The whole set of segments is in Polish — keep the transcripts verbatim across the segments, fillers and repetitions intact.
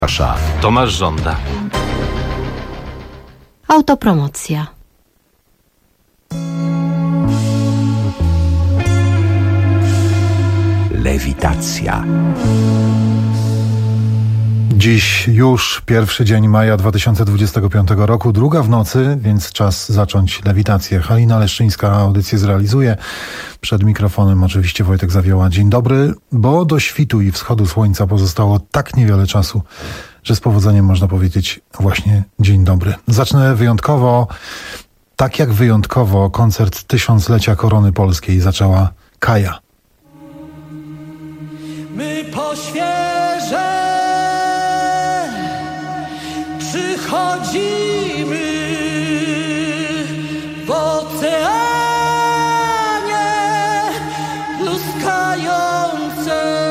Tomasz Żąda. Autopromocja. Lewitacja. Dziś już pierwszy dzień maja dwa tysiące dwudziestego piątego roku, druga w nocy, więc czas zacząć lewitację. Halina Leszczyńska audycję zrealizuje. Przed mikrofonem oczywiście Wojtek Zawioła. Dzień dobry, bo do świtu i wschodu słońca pozostało tak niewiele czasu, że z powodzeniem można powiedzieć właśnie dzień dobry. Zacznę wyjątkowo, tak jak wyjątkowo koncert tysiąclecia Korony Polskiej zaczęła Kaja. My po świeże przychodzimy w oceanie luskające.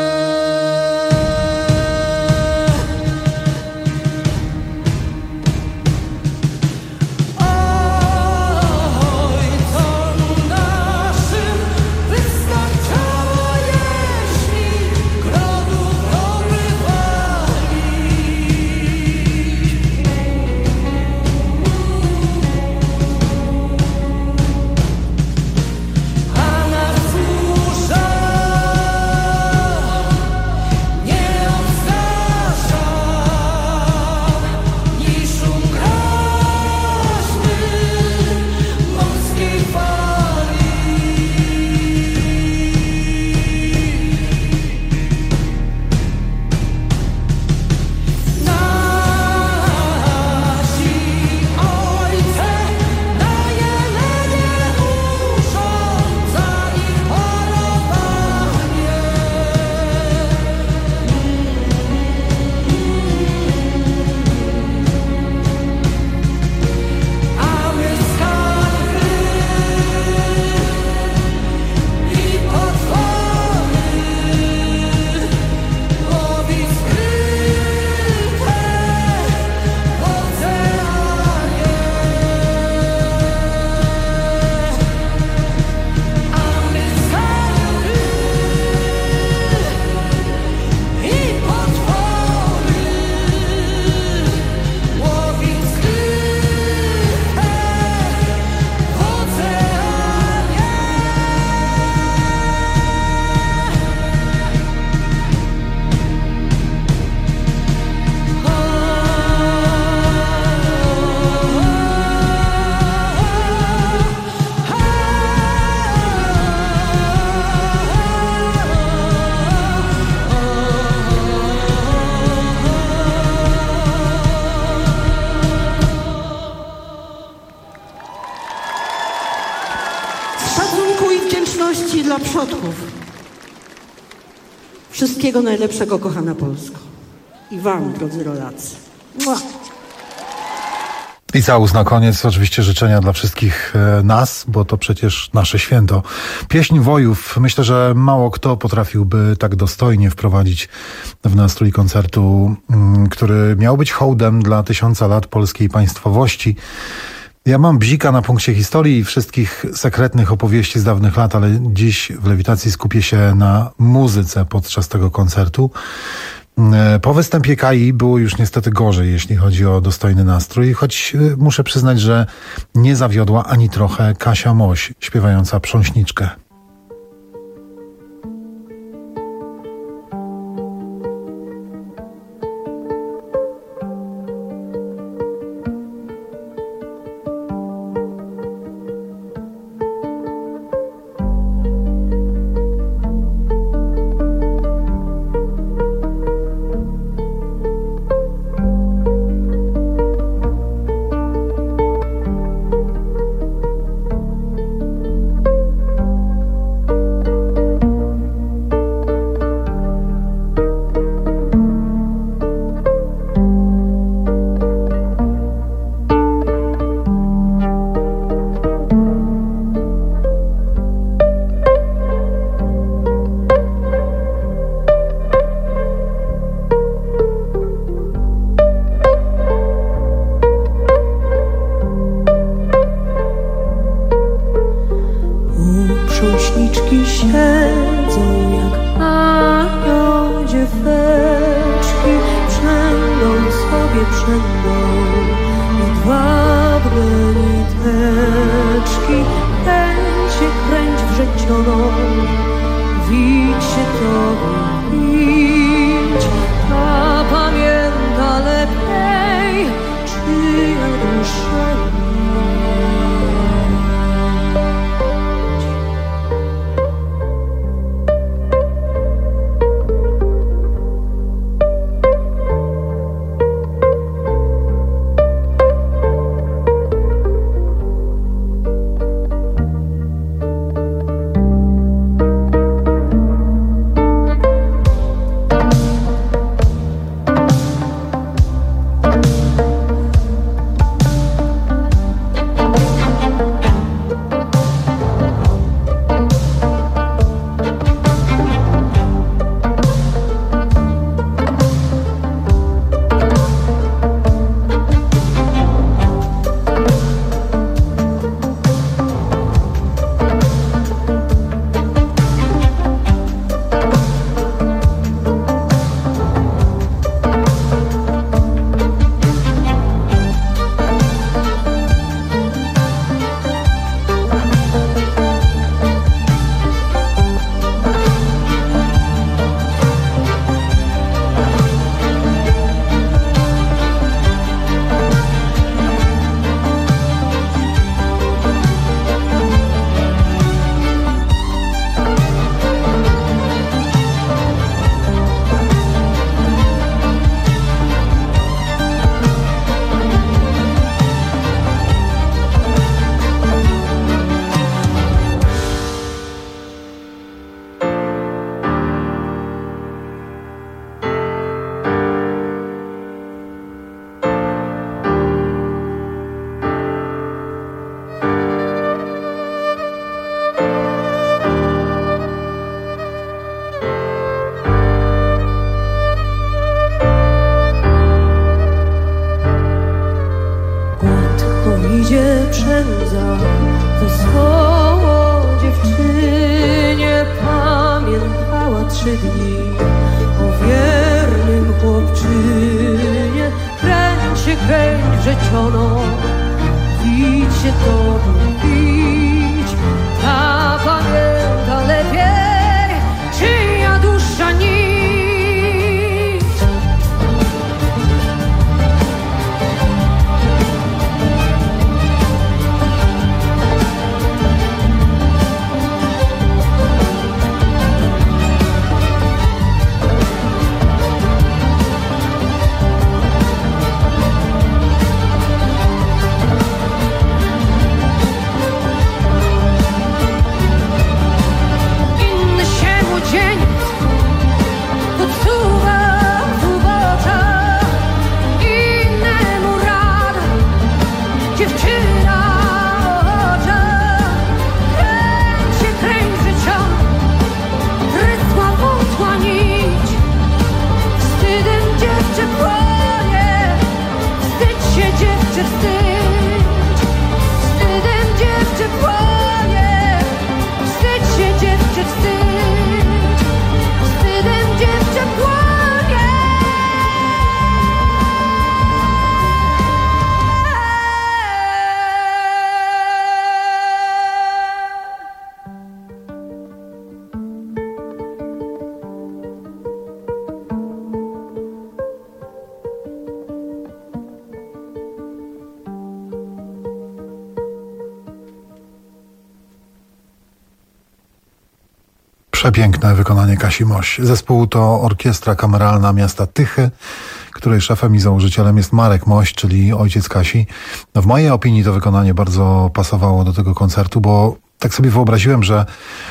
Dla przodków. Wszystkiego najlepszego, kochana Polsko. I wam, drodzy rodacy. Mua. I całus na koniec, oczywiście życzenia dla wszystkich nas, bo to przecież nasze święto. Pieśń Wojów. Myślę, że mało kto potrafiłby tak dostojnie wprowadzić w nastrój koncertu, który miał być hołdem dla tysiąca lat polskiej państwowości. Ja mam bzika na punkcie historii i wszystkich sekretnych opowieści z dawnych lat, ale dziś w lewitacji skupię się na muzyce podczas tego koncertu. Po występie Kai było już niestety gorzej, jeśli chodzi o dostojny nastrój, choć muszę przyznać, że nie zawiodła ani trochę Kasia Moś, śpiewająca Prząśniczkę. będą jedwabne niteczki. Kręć się, kręć wrzecioną, widź się tobie, idź. Ta pamięta lepiej, czyja dusza przędza wesoło dziewczynie, pamiętała trzy dni o wiernym chłopczynie. Kręć się, kręć wrzecioną, idź się tobie, idź. Ta pamięta lepiej, czyja dusza nić. Przepiękne wykonanie Kasi Moś. Zespół to Orkiestra Kameralna Miasta Tychy, której szefem i założycielem jest Marek Moś, czyli ojciec Kasi. No w mojej opinii to wykonanie bardzo pasowało do tego koncertu, bo tak sobie wyobraziłem, że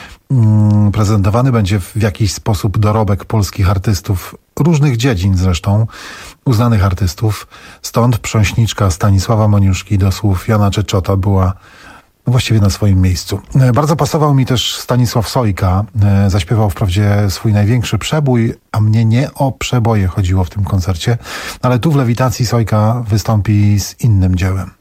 mm, prezentowany będzie w jakiś sposób dorobek polskich artystów, różnych dziedzin zresztą, uznanych artystów. Stąd prząśniczka Stanisława Moniuszki do słów Jana Czeczota była właściwie na swoim miejscu. Bardzo pasował mi też Stanisław Sojka. Zaśpiewał wprawdzie swój największy przebój, a mnie nie o przeboje chodziło w tym koncercie, ale tu w Lewitacji Sojka wystąpi z innym dziełem.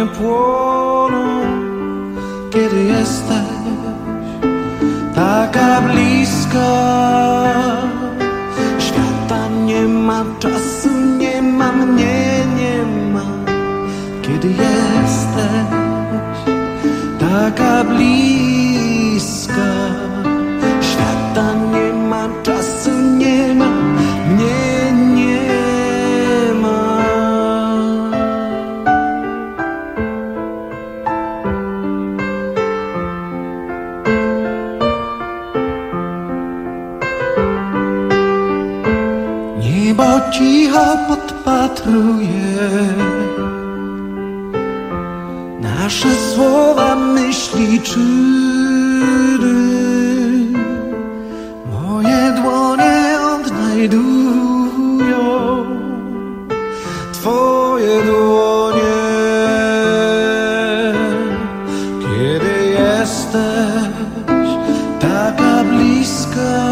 dłonie płoną, kiedy jesteś taka bliska. Świata nie ma, czasu nie ma, mnie nie ma, kiedy jesteś taka bliska. Świata nie ma, czasu nie ma, mnie nie ma. Niebo cicho podpatruje nasze słowa, myśli, czyny. Moje dłonie odnajdują Twoje dłonie, kiedy jesteś taka bliska.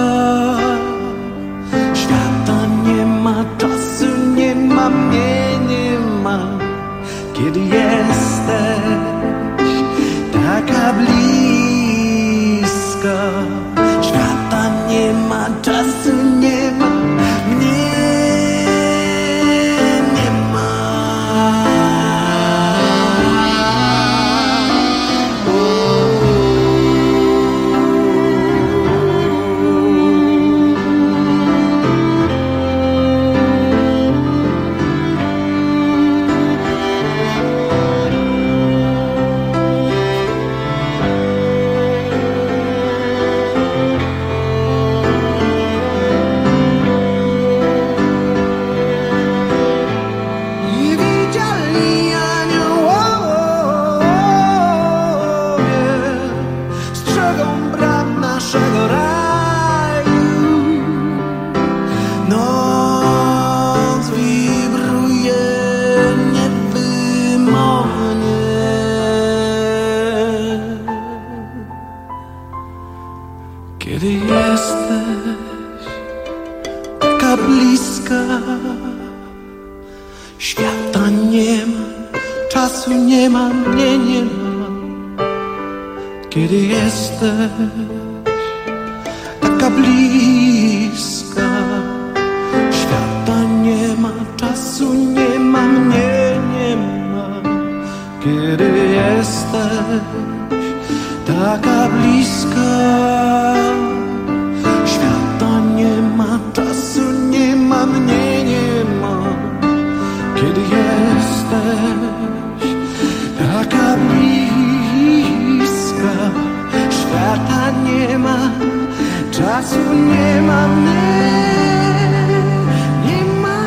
Świata nie ma, czasu nie ma, mnie nie ma, kiedy jesteś taka bliska. Świata nie ma, czasu nie ma, mnie nie ma. Kiedy jesteś taka bliska, świata nie ma, czasu nie ma, mnie nie ma. Kiedy jesteś taka bliska, świata nie ma, czasu nie ma, mnie nie ma. Kiedy jesteś taka bliska, świata nie ma, czasu nie ma, mnie nie ma. Kiedy jesteś taka bliska, świata nie ma, czasu nie ma, mnie nie ma.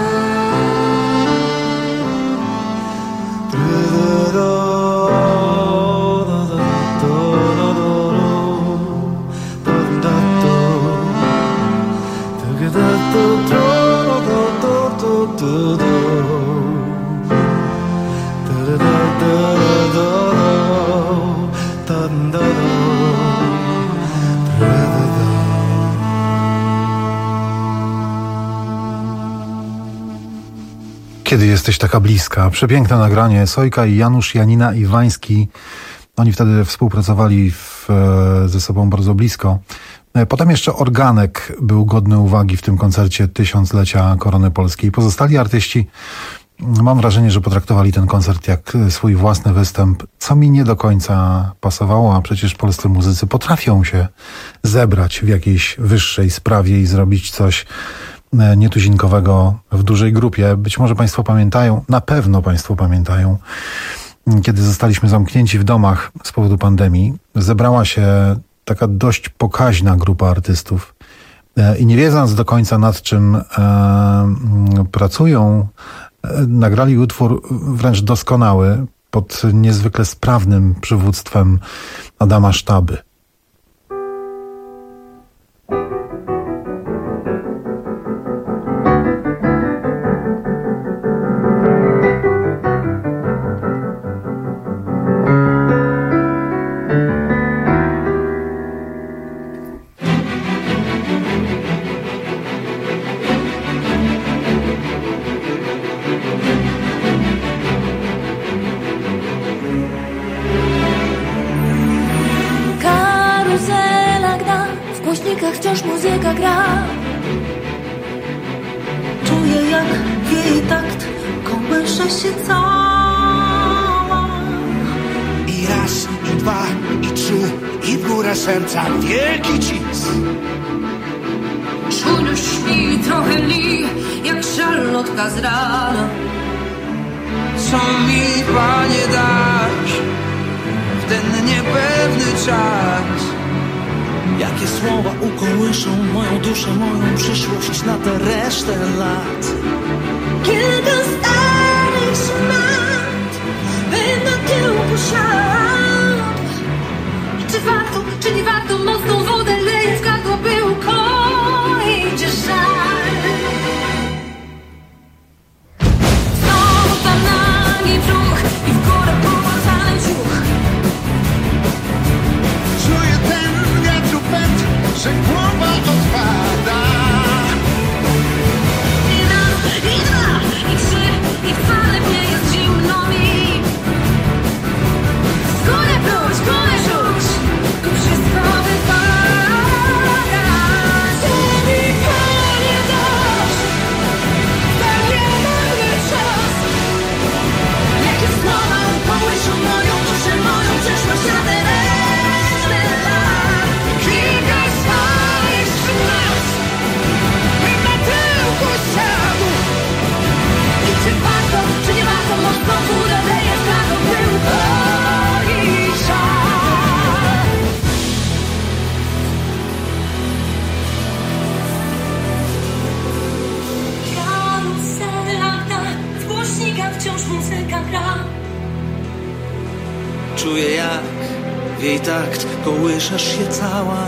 Kiedy jesteś taka bliska. Przepiękne nagranie. Sojka i Janusz, Janina Iwański. Oni wtedy współpracowali w, ze sobą bardzo blisko. Potem jeszcze Organek był godny uwagi w tym koncercie tysiąclecia Korony Polskiej. Pozostali artyści, mam wrażenie, że potraktowali ten koncert jak swój własny występ, co mi nie do końca pasowało, a przecież polscy muzycy potrafią się zebrać w jakiejś wyższej sprawie i zrobić coś nietuzinkowego w dużej grupie. Być może Państwo pamiętają, na pewno Państwo pamiętają, kiedy zostaliśmy zamknięci w domach z powodu pandemii, zebrała się taka dość pokaźna grupa artystów i nie wiedząc do końca, nad czym e, pracują, e, nagrali utwór wręcz doskonały pod niezwykle sprawnym przywództwem Adama Sztaby. wciąż muzyka gra. Czuję jak wieje takt, kołysze się cała. I raz, i dwa, i trzy, i w górę serca wielki cis. Czujność śpi, trochę li, jak szarlotka z rana. Co mi, Panie, dasz w ten niepewny czas? Jakie słowa ukołyszą moją duszę, moją przyszłość na tę resztę lat. Kilka starych szmat, by na tyłku siadł. Czy warto, czy nie warto, mocną wodę leje w gardło, by ukoić żal. Znowu tam nagi brzuch i w górę połatany ciuch. Czuję ten wiatru pęd, że głowa odpada. I raz, i dwa, i trzy, i wcale nie jest zimno mi. Z góry pluć, górę rzuć, tu wszystko wypada. Co mi, Panie, dasz w ten niepewny czas? Jakie słowa ukołyszą moją duszę, moją przyszłość na tę resztę lat. Kilka starych szmat, by na tyłku siadł. I czy warto, czy nie warto, mocno górę leje w gardło, by ukoić żal. Karusela lata, w głośnikach wciąż muzyka gra. Czuję jak w jej takt kołyszesz się cała.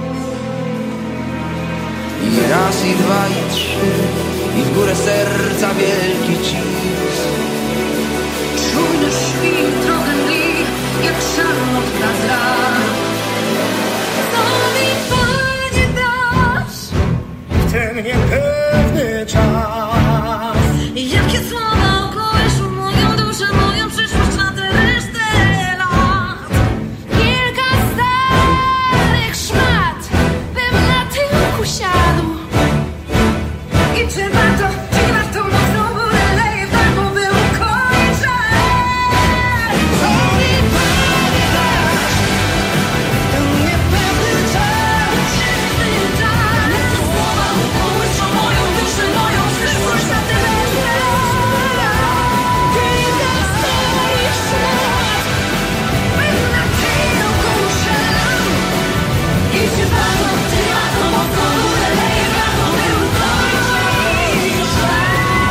I raz, i dwa, i trzy, i w górę serca wielki cis. Czujność śpi, trochę mli, jak szarlotka z rana. Co mi, Panie, dasz W ten niepewny czas. Jakie słowa okołyszą moją duszę, moją przyszłość na tę resztę lat. Kilka starych szmat, bym na tyłku siadł. I czy warto, czy nie warto, mocno górę leje w gardło, by ukoić żal. Co mi, Panie, dasz W ten niepewny czas. niepewny czas? Jakie słowa ukołyszą moją duszę, moją przyszłość na tę resztę lat. Kilka starych szmat, bym na tyłku siadł. I czy warto, czy nie warto, mocno górę leje w gardło, by ukoić żal.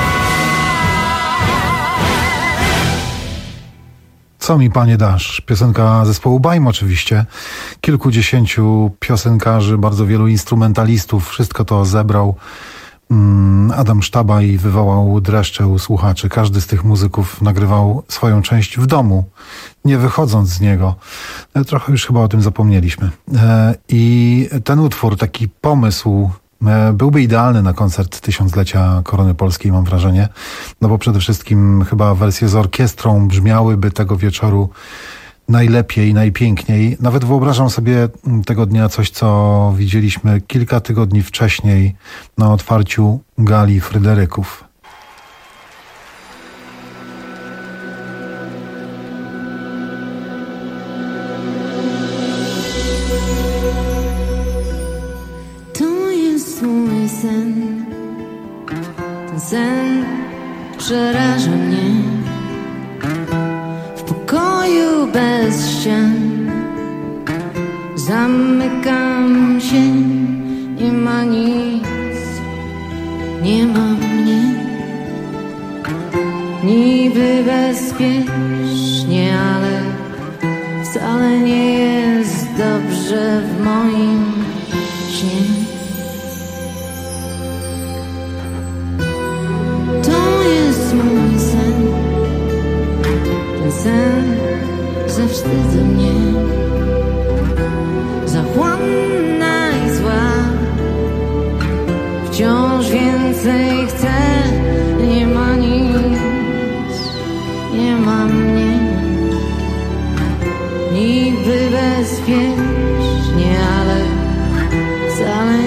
Co mi, Panie, dasz? Piosenka zespołu Bajm oczywiście. Kilkudziesięciu piosenkarzy, bardzo wielu instrumentalistów. Wszystko to zebrał mm, Adam Sztaba i wywołał dreszcze u słuchaczy. Każdy z tych muzyków nagrywał swoją część w domu, nie wychodząc z niego. E, Trochę już chyba o tym zapomnieliśmy. E, I ten utwór, taki pomysł e, byłby idealny na koncert tysiąclecia Korony Polskiej, mam wrażenie. No bo przede wszystkim chyba wersje z orkiestrą brzmiałyby tego wieczoru najlepiej, najpiękniej. Nawet wyobrażam sobie tego dnia coś, co widzieliśmy kilka tygodni wcześniej na otwarciu gali Fryderyków. To jest mój sen. Ten sen przeraża mnie. W pokoju bez ścian zamykam się. Nie ma nic, nie ma mnie. Niby bezpiecznie, ale wcale nie jest dobrze w moim śnie. To jest mój sen. Ten sen zawstydza mnie. Zachłanna i zła, wciąż więcej chcę. Nie ma nic, nie ma mnie. Niby bezpiecznie, ale wcale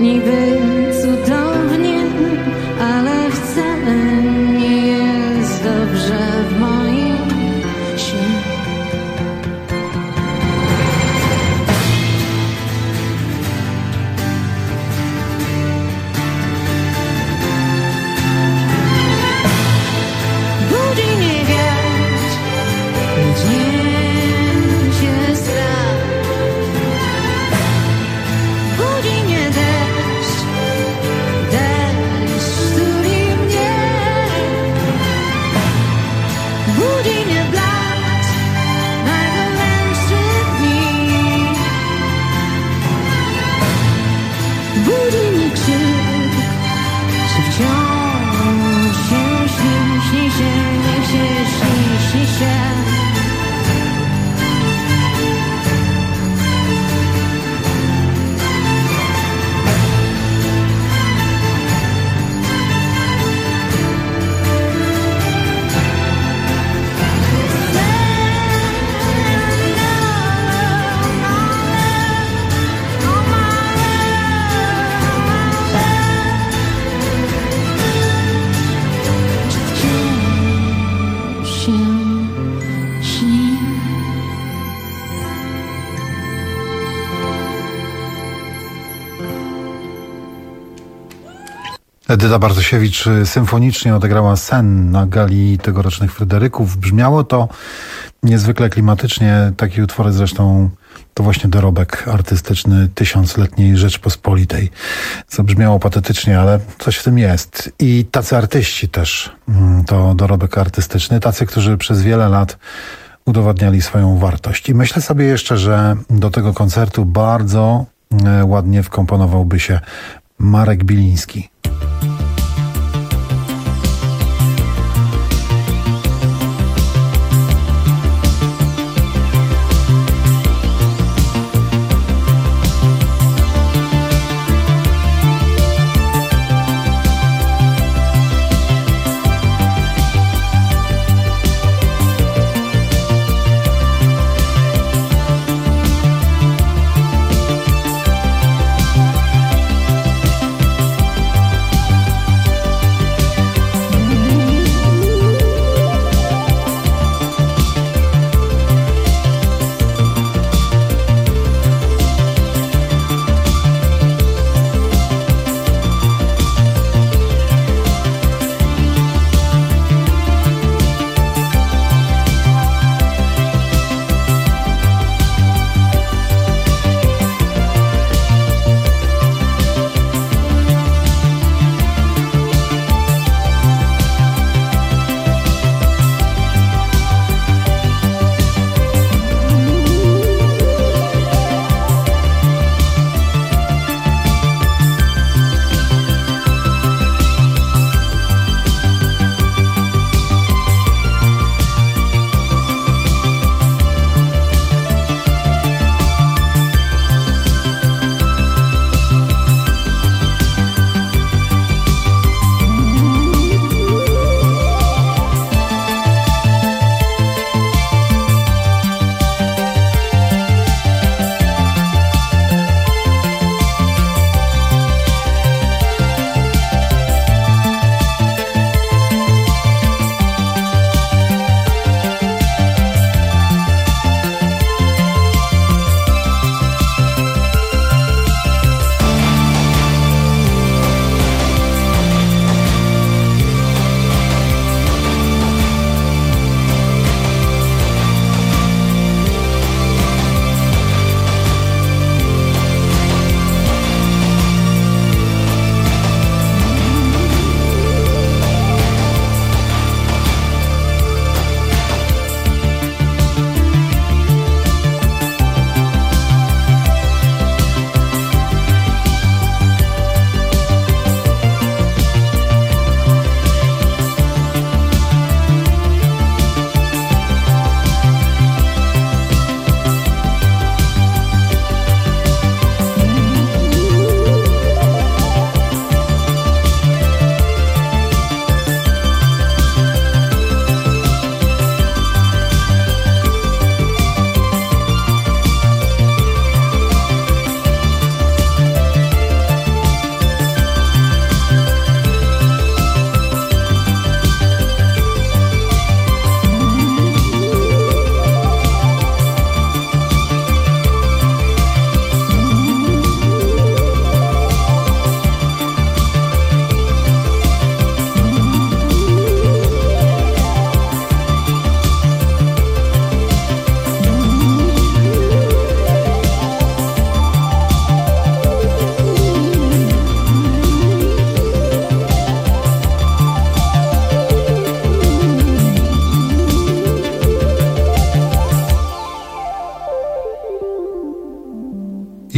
niby cudownie, ale wcale nie jest dobrze w moim śnie. Budzi mnie wiatr, niesie strach. Budzi mnie deszcz, deszcz tuli mnie. Budzi mnie blask najgorętszych dni. Budzi mnie krzyk, że wciąż się śni, śni się, niech się śni, śni się. Edyta Bartosiewicz symfonicznie odegrała Sen na gali tegorocznych Fryderyków. Brzmiało to niezwykle klimatycznie. Takie utwory zresztą to właśnie dorobek artystyczny tysiącletniej Rzeczpospolitej. Zabrzmiało patetycznie, ale coś w tym jest. I tacy artyści też to dorobek artystyczny. Tacy, którzy przez wiele lat udowadniali swoją wartość. I myślę sobie jeszcze, że do tego koncertu bardzo ładnie wkomponowałby się Marek Biliński.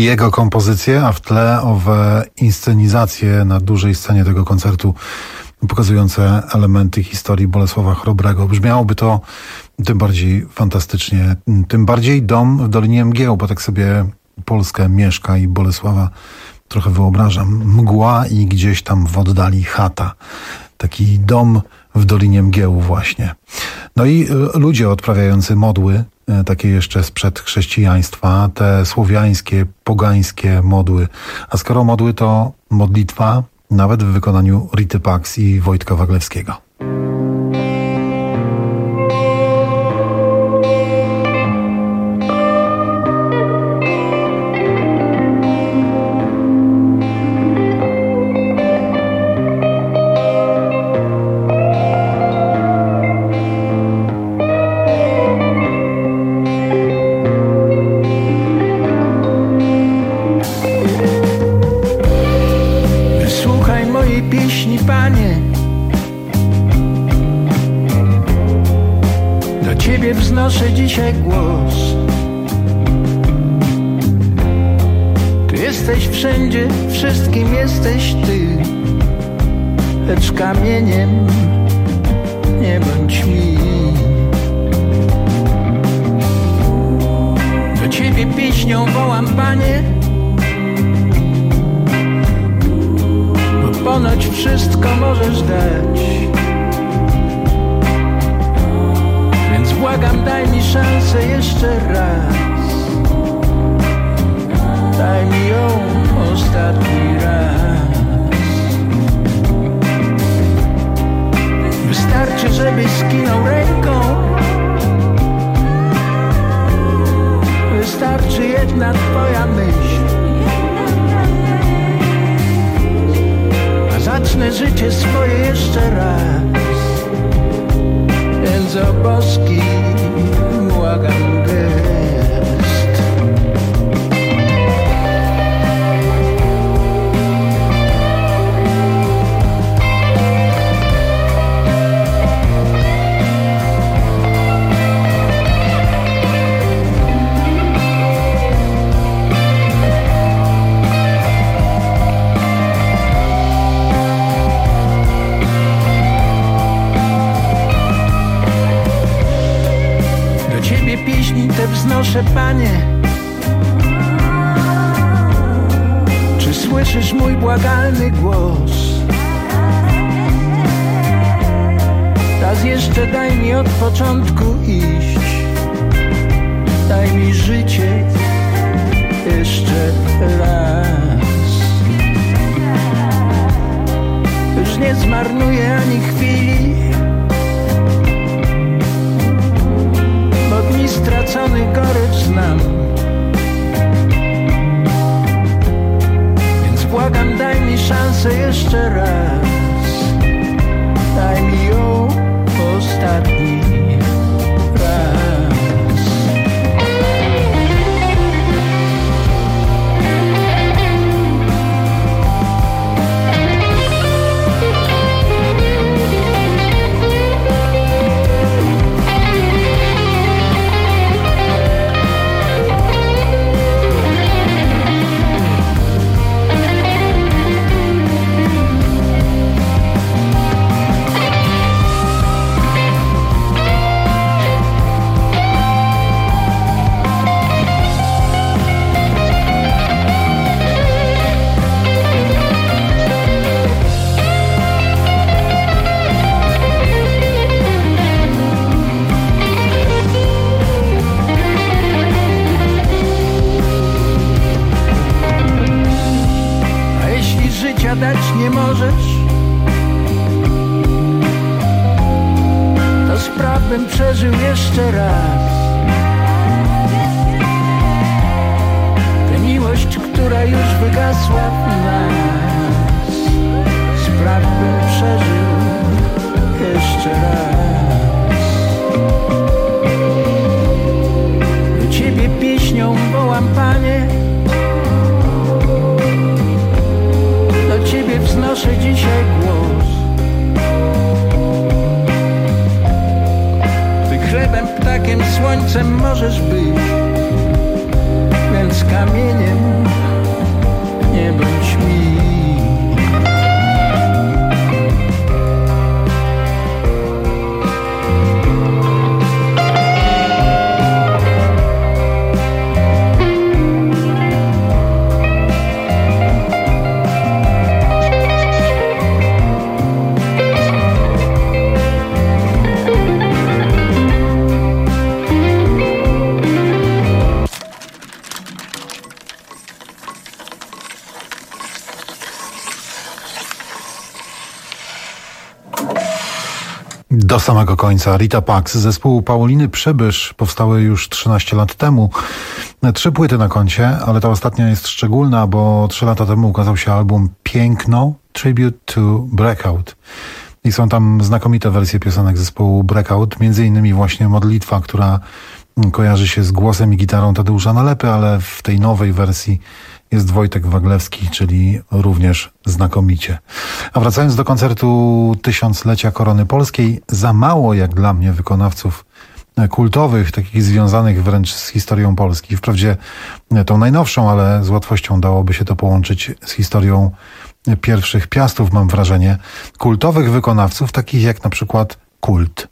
jego kompozycje, a w tle owe inscenizacje na dużej scenie tego koncertu pokazujące elementy historii Bolesława Chrobrego. Brzmiałoby to tym bardziej fantastycznie, tym bardziej dom w Dolinie Mgieł, bo tak sobie Polskę mieszka i Bolesława trochę wyobrażam. Mgła i gdzieś tam w oddali chata. Taki dom w Dolinie Mgieł właśnie. No i ludzie odprawiający modły, takie jeszcze sprzed chrześcijaństwa, te słowiańskie, pogańskie modły. A skoro modły to modlitwa, nawet w wykonaniu Rity Pax i Wojtka Waglewskiego. Pieśni, Panie, do Ciebie wznoszę dzisiaj głos. Ty jesteś wszędzie, wszystkim jesteś Ty, lecz kamieniem nie bądź mi. Do Ciebie pieśnią wołam, Panie, ponoć wszystko możesz dać, więc błagam, daj mi szansę jeszcze raz. Daj mi ją ostatni raz. Wystarczy, żebyś skinął ręką. Wystarczy jedna twoja myśl. Zacznę życie swoje jeszcze raz, więc o boski błagam gest. Pieśni te wznoszę, Panie. Czy słyszysz mój błagalny głos? Raz jeszcze daj mi od początku iść. Daj mi życie jeszcze raz. Już nie zmarnuję ani chwili, dni stracony gorycz znam. Więc błagam, daj mi szansę jeszcze raz. Daj mi ją ostatni raz. Dać nie możesz, to spraw bym przeżył jeszcze raz. Tę miłość, która już wygasła w nas, spraw bym przeżył jeszcze raz. Do Ciebie pieśnią wołam, Panie, do Ciebie wznoszę dzisiaj głos. Ty chlebem, ptakiem, słońcem możesz być, więc kamieniem Do samego końca. Rita Pax z zespołu Pauliny Przybysz powstały już trzynaście lat temu. Trzy płyty na koncie, ale ta ostatnia jest szczególna, bo trzy lata temu ukazał się album Piękno, Tribute to Breakout. I są tam znakomite wersje piosenek zespołu Breakout, między innymi właśnie Modlitwa, która kojarzy się z głosem i gitarą Tadeusza Nalepy, ale w tej nowej wersji jest Wojtek Waglewski, czyli również znakomicie. A wracając do koncertu tysiąclecia Korony Polskiej, za mało jak dla mnie wykonawców kultowych, takich związanych wręcz z historią Polski. Wprawdzie tą najnowszą, ale z łatwością dałoby się to połączyć z historią pierwszych Piastów, mam wrażenie. Kultowych wykonawców, takich jak na przykład Kult.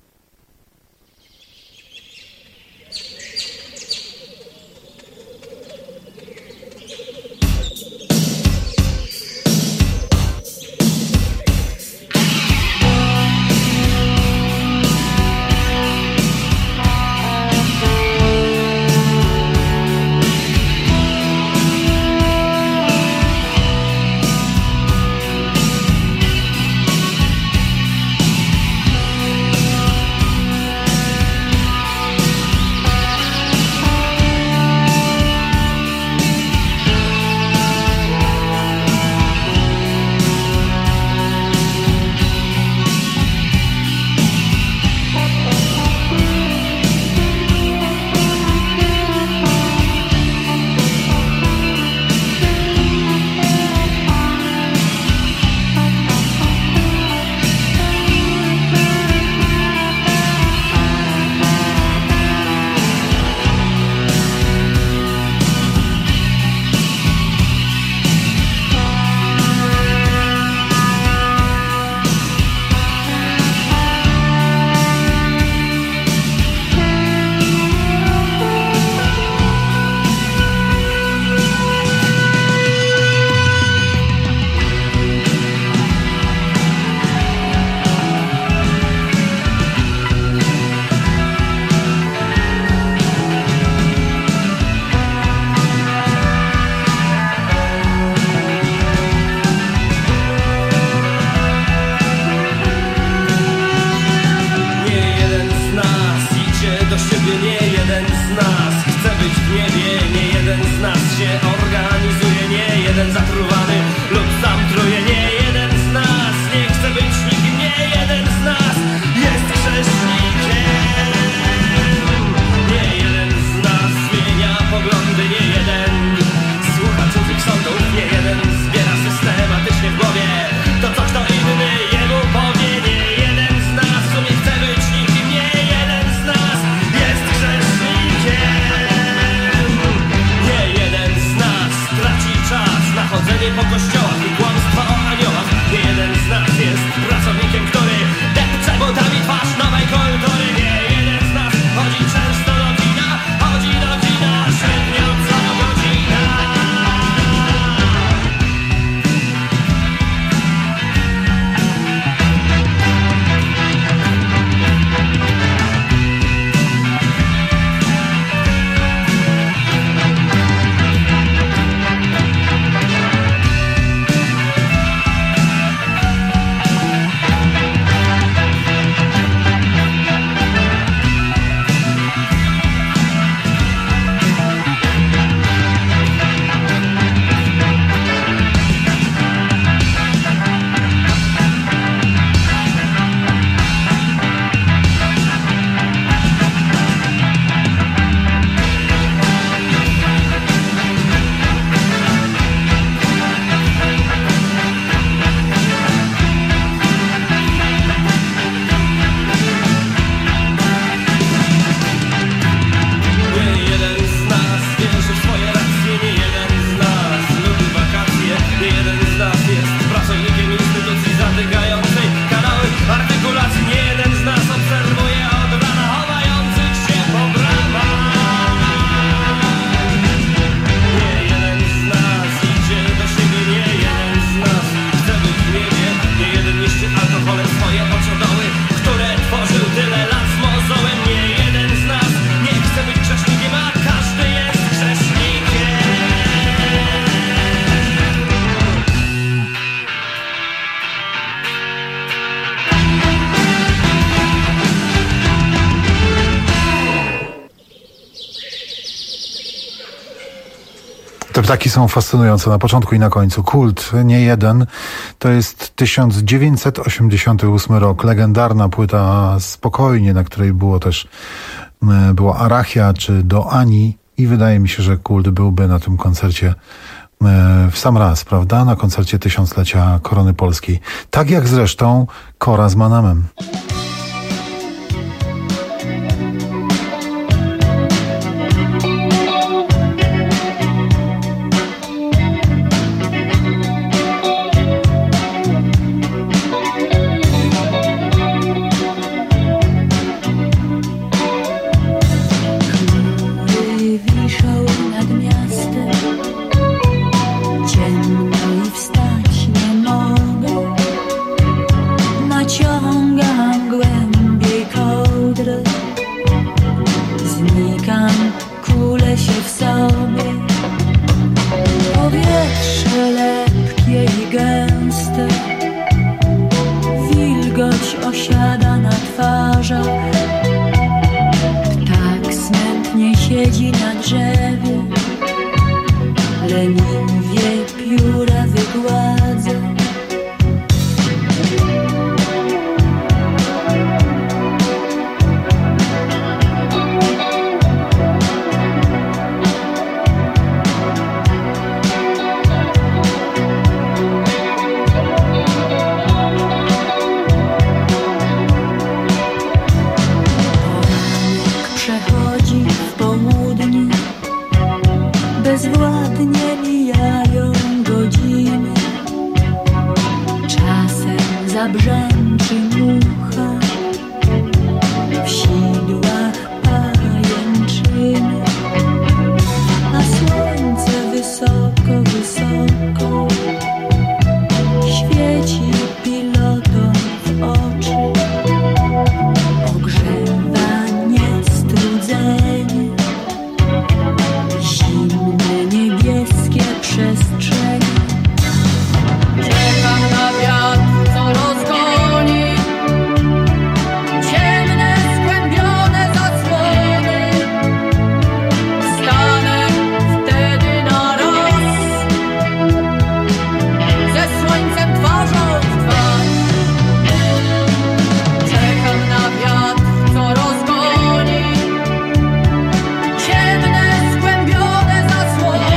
Te ptaki są fascynujące na początku i na końcu. Kult, nie jeden. To jest tysiąc dziewięćset osiemdziesiąty ósmy rok. Legendarna płyta Spokojnie, na której było też było Arachia czy Do Ani. I wydaje mi się, że Kult byłby na tym koncercie w sam raz, prawda? Na koncercie tysiąclecia Korony Polskiej. Tak jak zresztą Kora z Manamem. Osiada na twarzach, ptak smętnie siedzi na drzewie, leniwie pióra wygładza. Bezwładnie mijają godziny, czasem zabrzęczy mucha, w sidłach pajęczyny, a słońce wysoko, wysoko świeci pilotom w oczy, ogrzewa niestrudzenie. Przestrzeń. Czekam na wiatr, co rozgoni ciemne, skłębione zasłony. Stanę wtedy na raz ze słońcem twarzą w twarz. Czekam na wiatr, co rozgoni ciemne, skłębione zasłony.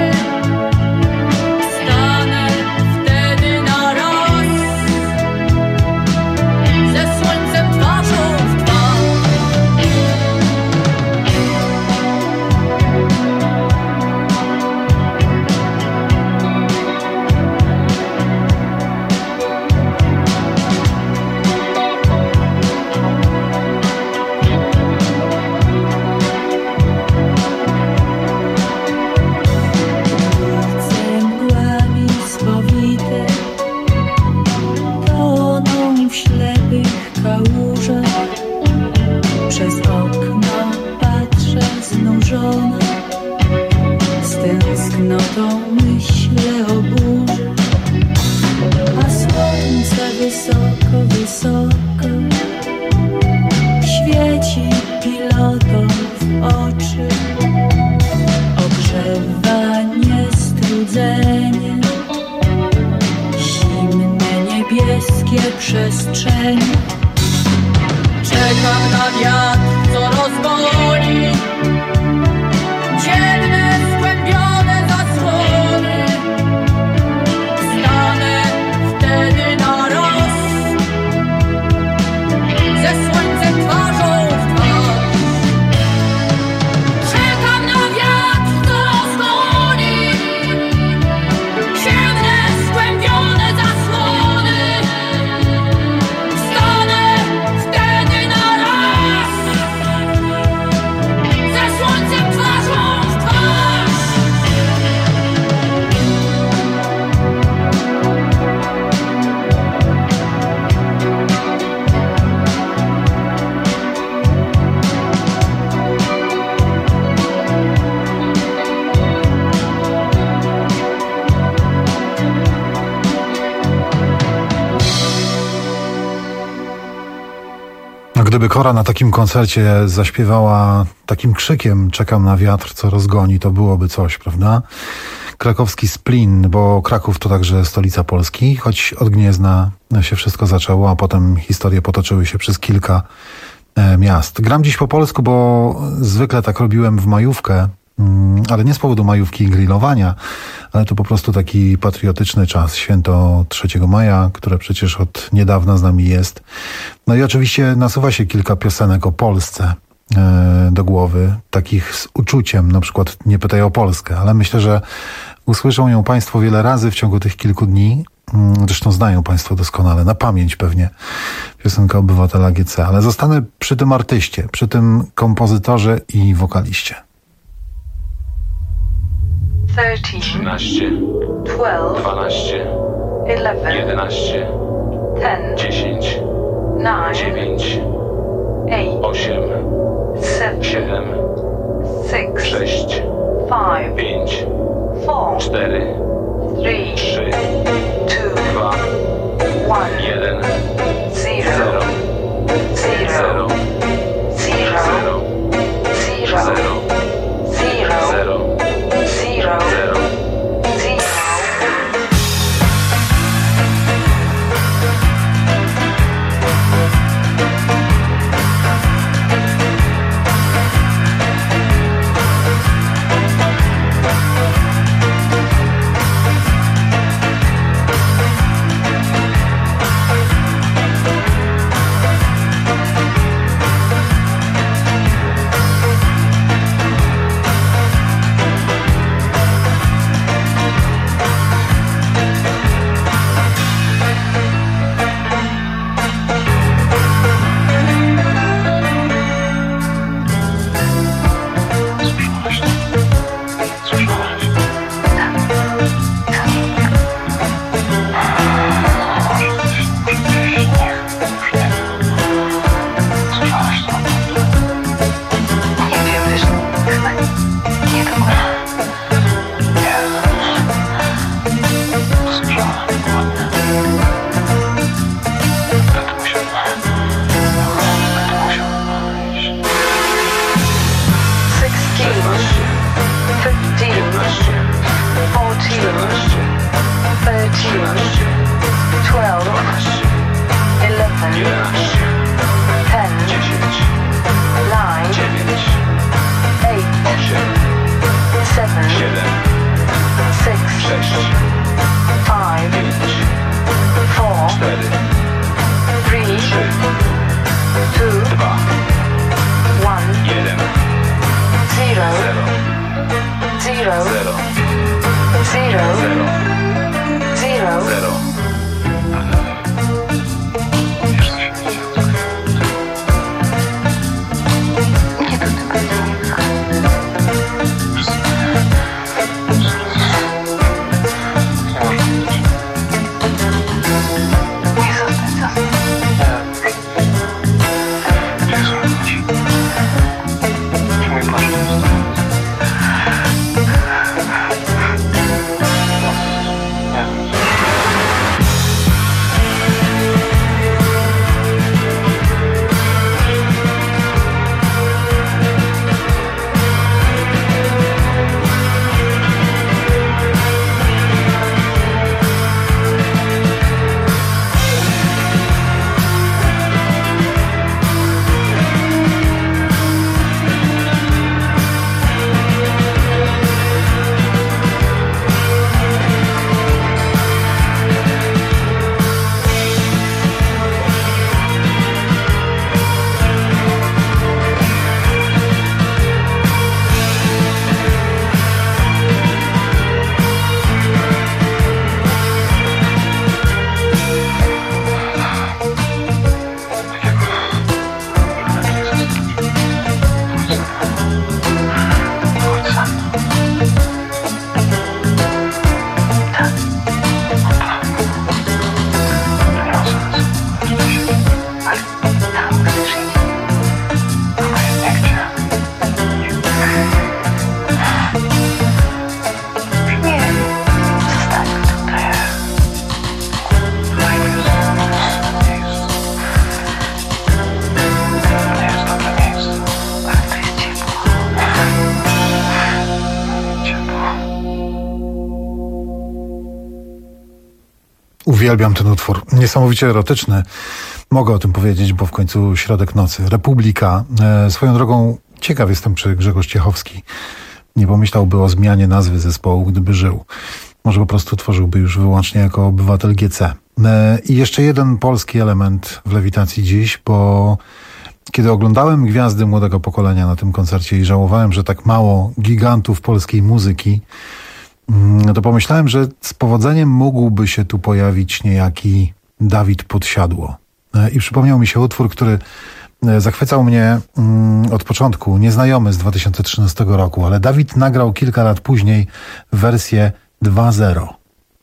Przez okno patrzę znużona, z tęsknotą myślę o burzy, a słońce wysoko, wysoko świeci pilotom w oczy, ogrzewa niestrudzenie, zimne niebieskie przestrzenie. Czekam na wiatr, co rozgoni ciemne, skłębione zasłony. Stanę wtedy na raz ze słońcem twarzą w twarz. Czekam na wiatr, co rozgoni ciemne, skłębione zasłony. Stanę wtedy na raz Gdyby Kora na takim koncercie zaśpiewała takim krzykiem "Czekam na wiatr, co rozgoni", to byłoby coś, prawda? Krakowski Splin, bo Kraków to także stolica Polski, choć od Gniezna się wszystko zaczęło, a potem historie potoczyły się przez kilka e, miast. Gram dziś po polsku, bo zwykle tak robiłem w majówkę, mm, ale nie z powodu majówki i grillowania, ale to po prostu taki patriotyczny czas, święto trzeciego maja, które przecież od niedawna z nami jest. No i oczywiście nasuwa się kilka piosenek o Polsce e, do głowy, takich z uczuciem, na przykład Nie pytaj o Polskę, ale myślę, że usłyszą ją Państwo wiele razy w ciągu tych kilku dni. Zresztą znają Państwo doskonale, na pamięć pewnie, piosenka Obywatela G C, ale zostanę przy tym artyście, przy tym kompozytorze i wokaliście. trzynaście, dwanaście, jedenaście, dziesięć, dziewięć, osiem, siedem, sześć, pięć, cztery, trzy, dwa, jeden, zero, zero, zero, zero, zero, zero. Uwielbiam ten utwór. Niesamowicie erotyczny. Mogę o tym powiedzieć, bo w końcu środek nocy. Republika. E, swoją drogą ciekaw jestem, czy Grzegorz Ciechowski nie pomyślałby o zmianie nazwy zespołu, gdyby żył. Może po prostu tworzyłby już wyłącznie jako obywatel G C. E, I jeszcze jeden polski element w Lewitacji dziś, bo kiedy oglądałem Gwiazdy Młodego Pokolenia na tym koncercie i żałowałem, że tak mało gigantów polskiej muzyki, to pomyślałem, że z powodzeniem mógłby się tu pojawić niejaki Dawid Podsiadło. I przypomniał mi się utwór, który zachwycał mnie od początku, nieznajomy z dwa tysiące trzynastego roku, ale Dawid nagrał kilka lat później wersję dwa zero.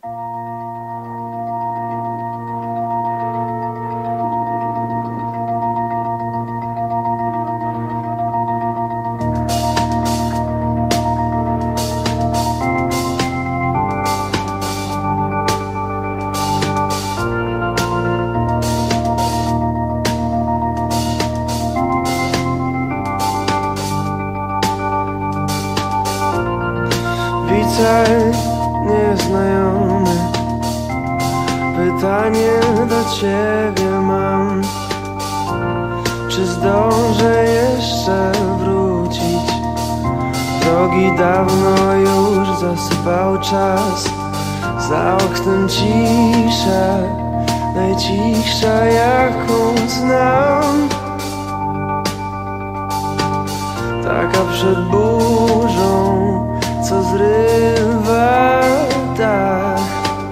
Witaj, nieznajomy, pytanie do ciebie mam. Czy zdążę jeszcze wrócić? Drogi dawno już zasypał czas. Za oknem cisza, najcichsza jaką znam. Taka przed burzą, co zrywa dach.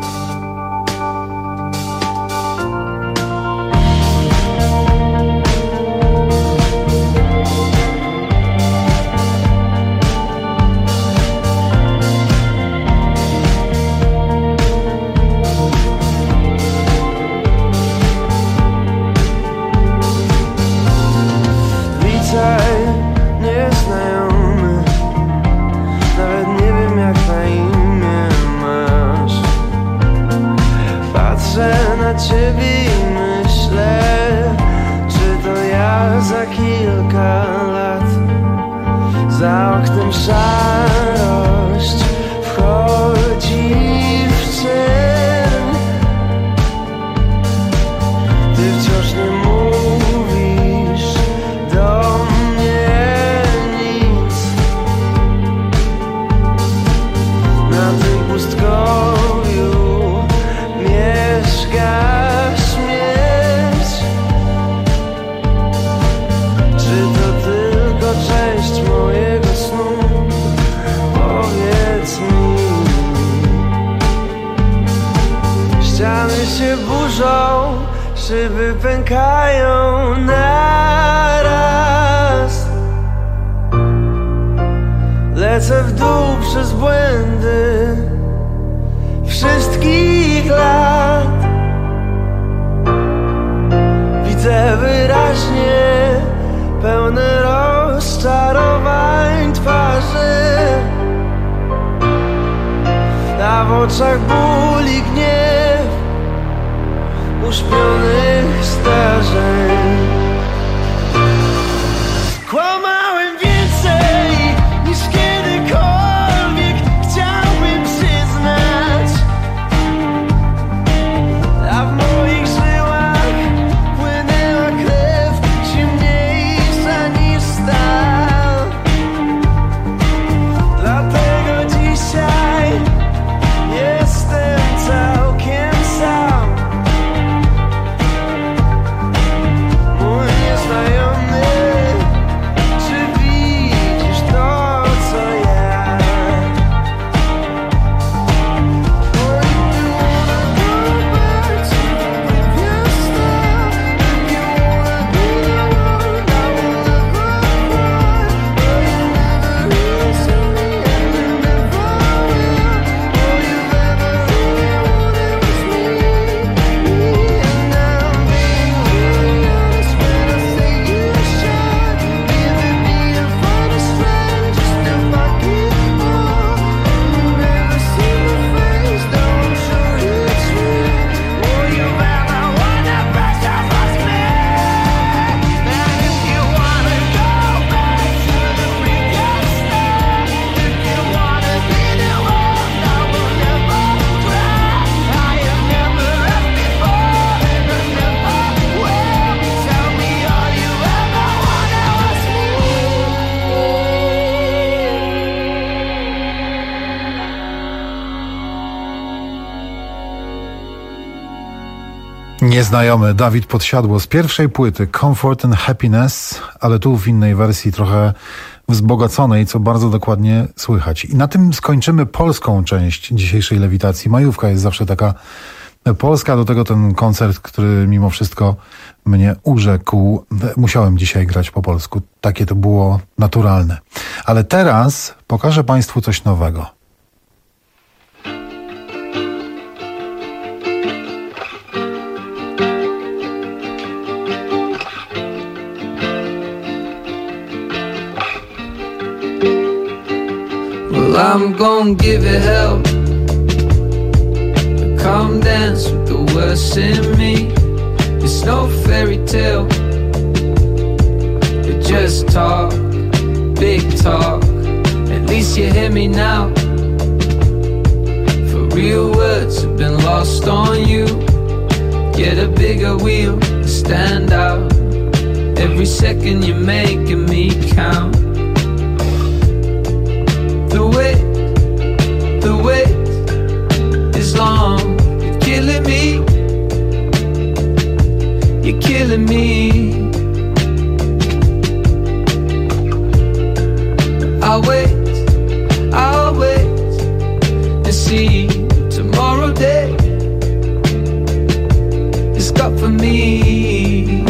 Witaj, nieznajomy, nawet nie wiem jak na imię masz. Patrzę na ciebie i myślę, czy to ja za kilka lat. Za oknem szarość wchodzi w cień. Ty wciąż nie mówisz do mnie nic. Na tym pustkowiu mieszka śmierć. Czy to tylko część mojego snu? Powiedz mi. Ściany się burzą, szyby pękają naraz. Lecę w dół przez błędy wszystkich lat. Widzę wyraźnie pełne rozczarowań twarzy, a w oczach ból i gniew uśpionych starzeń. Kłamałem więcej niż kiedykolwiek chciałbym przyznać, a w moich żyłach płynęła krew zimniejsza niż stal. Dlatego dzisiaj jestem całkiem Nieznajomy Dawid Podsiadło z pierwszej płyty Comfort and Happiness, ale tu w innej wersji trochę wzbogaconej, co bardzo dokładnie słychać. I na tym skończymy polską część dzisiejszej lewitacji. Majówka jest zawsze taka polska, do tego ten koncert, który mimo wszystko mnie urzekł. Musiałem dzisiaj grać po polsku. Takie to było naturalne. Ale teraz pokażę Państwu coś nowego. Well, I'm gonna give it hell. Come dance with the worst in me. It's no fairy tale. We just talk, big talk. At least you hear me now. For real words have been lost on you. Get a bigger wheel, stand out. Every second you're making me count. The wait, the wait is long. You're killing me. You're killing me. I'll wait, I'll wait and see tomorrow day it's got for me.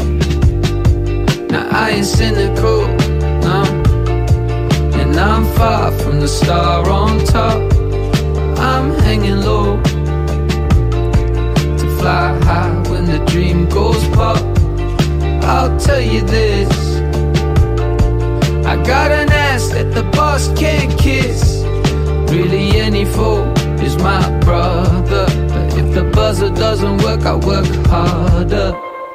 Now I ain't cynical, no, and I'm far from the star on top. I'm hanging low to fly high when the dream goes pop. I'll tell you this, I got an ass that the boss can't kiss. Really any fool is my brother, but if the buzzer doesn't work, I work harder.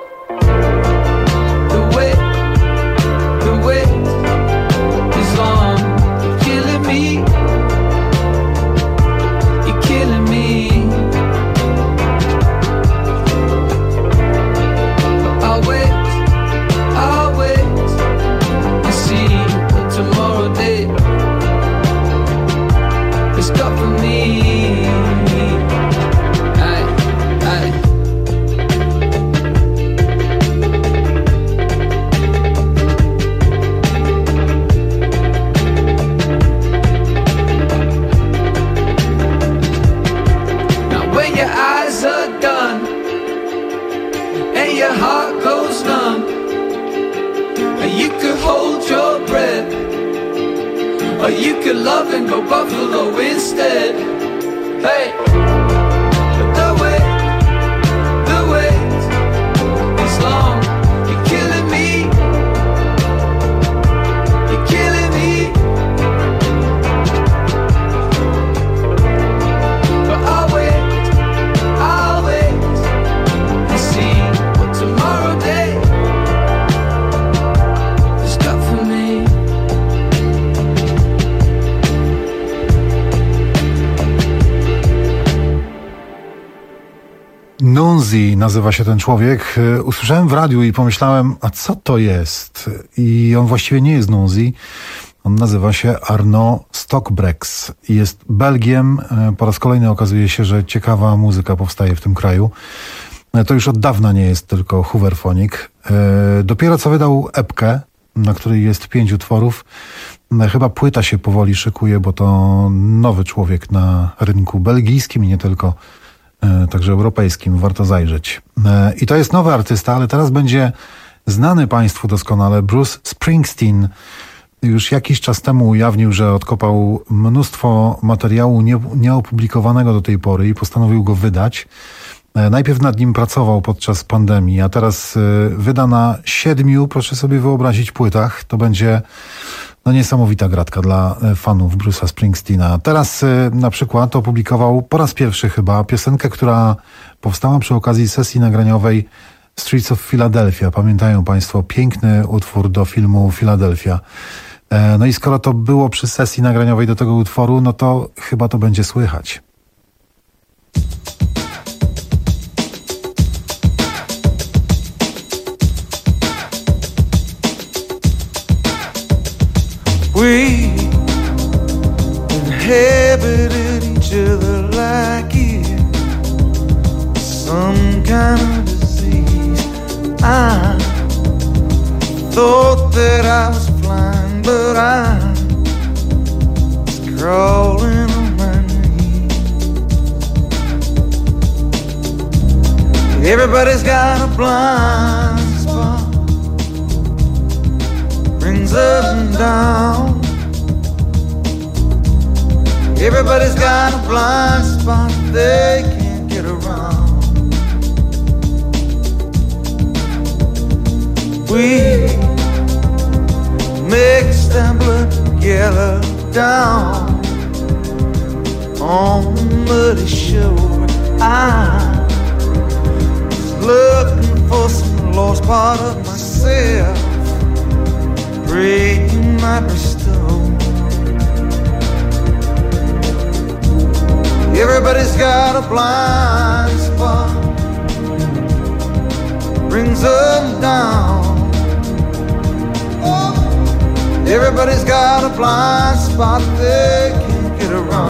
The wait, the wait is long. You're killing me. You're killing me. But I'll wait, I'll wait and see what tomorrow day it's got for me. Aye, aye. Now when your eyes are done and your heart goes numb, and you could hold your breath, or you could love and go buffalo instead. Hey, but the wait, the wait is long. You're killing me. You're killing me. But I'll wait, I'll wait and see what tomorrow day has got for me. Nunzi nazywa się ten człowiek. Usłyszałem w radiu i pomyślałem, a co to jest? I on właściwie nie jest Nunzi. On nazywa się Arnaud Stockbrex i jest Belgiem. Po raz kolejny okazuje się, że ciekawa muzyka powstaje w tym kraju. To już od dawna nie jest tylko Hooverphonic. Dopiero co wydał epkę, na której jest pięć utworów. Chyba płyta się powoli szykuje, bo to nowy człowiek na rynku belgijskim i nie tylko, także europejskim. Warto zajrzeć. I to jest nowy artysta, ale teraz będzie znany Państwu doskonale Bruce Springsteen. Już jakiś czas temu ujawnił, że odkopał mnóstwo materiału nie, nieopublikowanego do tej pory i postanowił go wydać. Najpierw nad nim pracował podczas pandemii, a teraz wyda na siedmiu, proszę sobie wyobrazić, płytach. To będzie no niesamowita gratka dla fanów Bruce'a Springsteena. Teraz na przykład opublikował po raz pierwszy chyba piosenkę, która powstała przy okazji sesji nagraniowej Streets of Philadelphia. Pamiętają Państwo piękny utwór do filmu Philadelphia. No i skoro to było przy sesji nagraniowej do tego utworu, no to chyba to będzie słychać. We inhabited each other like it, some kind kind of disease. I thought that I was flying, but I was crawling on my knees. Everybody's got a blind spot, brings them down. Everybody's got a blind spot they can't get around. We mixed and blood together down on the muddy shore. I was looking for some lost part of myself, praying might restore. Everybody's got a blind spot, brings them down. Everybody's got a blind spot they can't get around.